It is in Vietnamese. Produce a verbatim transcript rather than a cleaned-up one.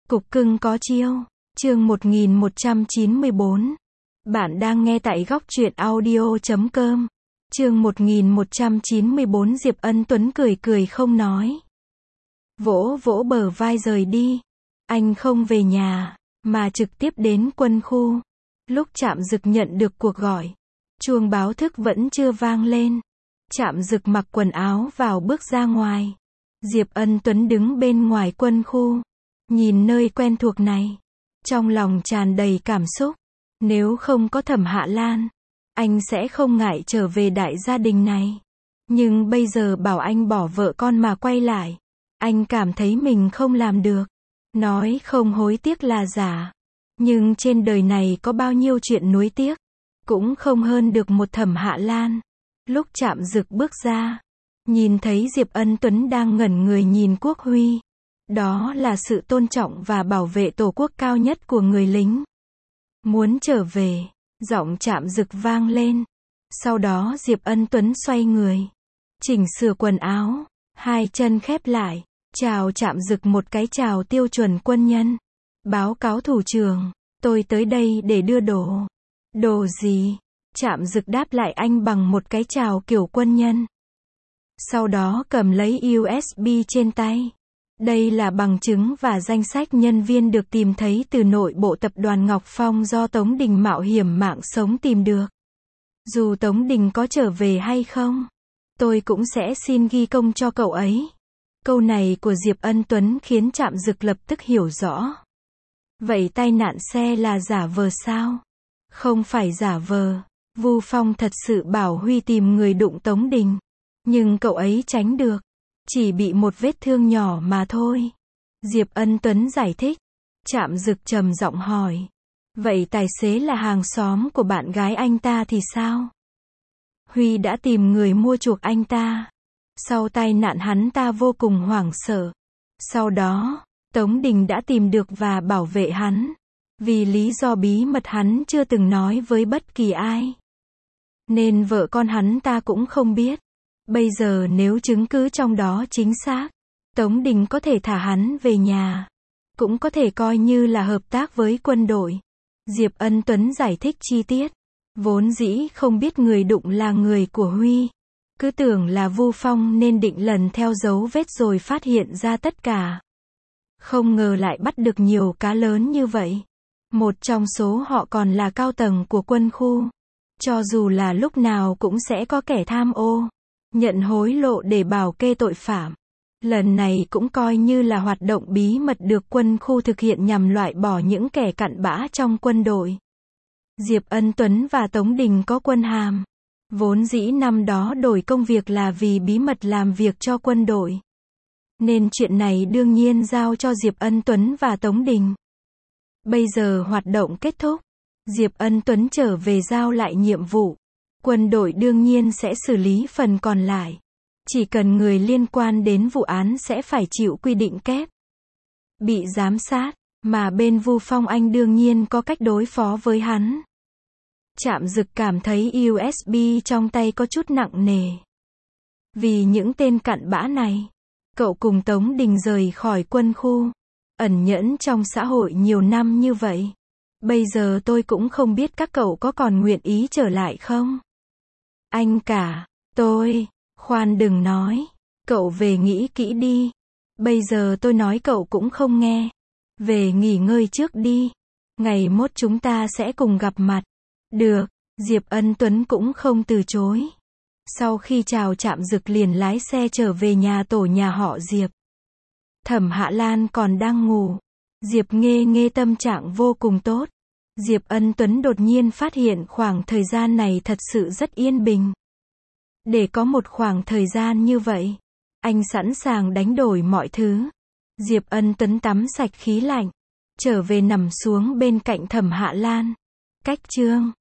Cục cưng có chiêu. Chương một nghìn một trăm chín mươi bốn. Bạn đang nghe tại góc truyện audio chấm com. Chương một nghìn một trăm chín mươi bốn. Diệp Ân Tuấn cười cười không nói. Vỗ vỗ bờ vai rời đi. Anh không về nhà, mà trực tiếp đến quân khu. Lúc Trạm Dực nhận được cuộc gọi, chuông báo thức vẫn chưa vang lên. Trạm Dực mặc quần áo vào bước ra ngoài. Diệp Ân Tuấn đứng bên ngoài quân khu, nhìn nơi quen thuộc này, trong lòng tràn đầy cảm xúc. Nếu không có Thẩm Hạ Lan, anh sẽ không ngại trở về đại gia đình này. Nhưng bây giờ bảo anh bỏ vợ con mà quay lại, anh cảm thấy mình không làm được. Nói không hối tiếc là giả, nhưng trên đời này có bao nhiêu chuyện nuối tiếc, cũng không hơn được một Thẩm Hạ Lan. Lúc Trạm Dực bước ra, nhìn thấy Diệp Ân Tuấn đang ngẩn người nhìn Quốc Huy. Đó là sự tôn trọng và bảo vệ tổ quốc cao nhất của người lính. Muốn trở về, giọng Trạm Dực vang lên. Sau đó Diệp Ân Tuấn xoay người, chỉnh sửa quần áo, hai chân khép lại, chào Trạm Dực một cái chào tiêu chuẩn quân nhân. Báo cáo thủ trưởng, tôi tới đây để đưa đồ. Đồ gì? Trạm Dực đáp lại anh bằng một cái chào kiểu quân nhân. Sau đó cầm lấy u ét bê trên tay. Đây là bằng chứng và danh sách nhân viên được tìm thấy từ nội bộ tập đoàn Ngọc Phong do Tống Đình mạo hiểm mạng sống tìm được. Dù Tống Đình có trở về hay không, tôi cũng sẽ xin ghi công cho cậu ấy. Câu này của Diệp Ân Tuấn khiến Trạm Dực lập tức hiểu rõ. Vậy tai nạn xe là giả vờ sao? Không phải giả vờ. Vu Phong thật sự bảo Huy tìm người đụng Tống Đình, nhưng cậu ấy tránh được, chỉ bị một vết thương nhỏ mà thôi. Diệp Ân Tuấn giải thích. Trạm Dực trầm giọng hỏi, vậy tài xế là hàng xóm của bạn gái anh ta thì sao? Huy đã tìm người mua chuộc anh ta. Sau tai nạn hắn ta vô cùng hoảng sợ. Sau đó, Tống Đình đã tìm được và bảo vệ hắn, vì lý do bí mật hắn chưa từng nói với bất kỳ ai, nên vợ con hắn ta cũng không biết. Bây giờ nếu chứng cứ trong đó chính xác, Tống Đình có thể thả hắn về nhà, cũng có thể coi như là hợp tác với quân đội. Diệp Ân Tuấn giải thích chi tiết. Vốn dĩ không biết người đụng là người của Huy, cứ tưởng là Vu Phong nên định lần theo dấu vết rồi phát hiện ra tất cả. Không ngờ lại bắt được nhiều cá lớn như vậy. Một trong số họ còn là cao tầng của quân khu. Cho dù là lúc nào cũng sẽ có kẻ tham ô, nhận hối lộ để bảo kê tội phạm. Lần này cũng coi như là hoạt động bí mật được quân khu thực hiện nhằm loại bỏ những kẻ cặn bã trong quân đội. Diệp Ân Tuấn và Tống Đình có quân hàm. Vốn dĩ năm đó đổi công việc là vì bí mật làm việc cho quân đội, nên chuyện này đương nhiên giao cho Diệp Ân Tuấn và Tống Đình. Bây giờ hoạt động kết thúc, Diệp Ân Tuấn trở về giao lại nhiệm vụ. Quân đội đương nhiên sẽ xử lý phần còn lại. Chỉ cần người liên quan đến vụ án sẽ phải chịu quy định kép, bị giám sát, mà bên Vu Phong anh đương nhiên có cách đối phó với hắn. Trạm Dực cảm thấy u ét bê trong tay có chút nặng nề. Vì những tên cặn bã này, cậu cùng Tống Đình rời khỏi quân khu, ẩn nhẫn trong xã hội nhiều năm như vậy. Bây giờ tôi cũng không biết các cậu có còn nguyện ý trở lại không? Anh cả, tôi, khoan đừng nói, cậu về nghĩ kỹ đi. Bây giờ tôi nói cậu cũng không nghe. Về nghỉ ngơi trước đi. Ngày mốt chúng ta sẽ cùng gặp mặt. Được, Diệp Ân Tuấn cũng không từ chối. Sau khi chào Trạm Dực liền lái xe trở về nhà tổ nhà họ Diệp. Thẩm Hạ Lan còn đang ngủ. Diệp Nghê Nghê tâm trạng vô cùng tốt. Diệp Ân Tuấn đột nhiên phát hiện khoảng thời gian này thật sự rất yên bình. Để có một khoảng thời gian như vậy, anh sẵn sàng đánh đổi mọi thứ. Diệp Ân Tuấn tắm sạch khí lạnh, trở về nằm xuống bên cạnh Thẩm Hạ Lan. Cách chương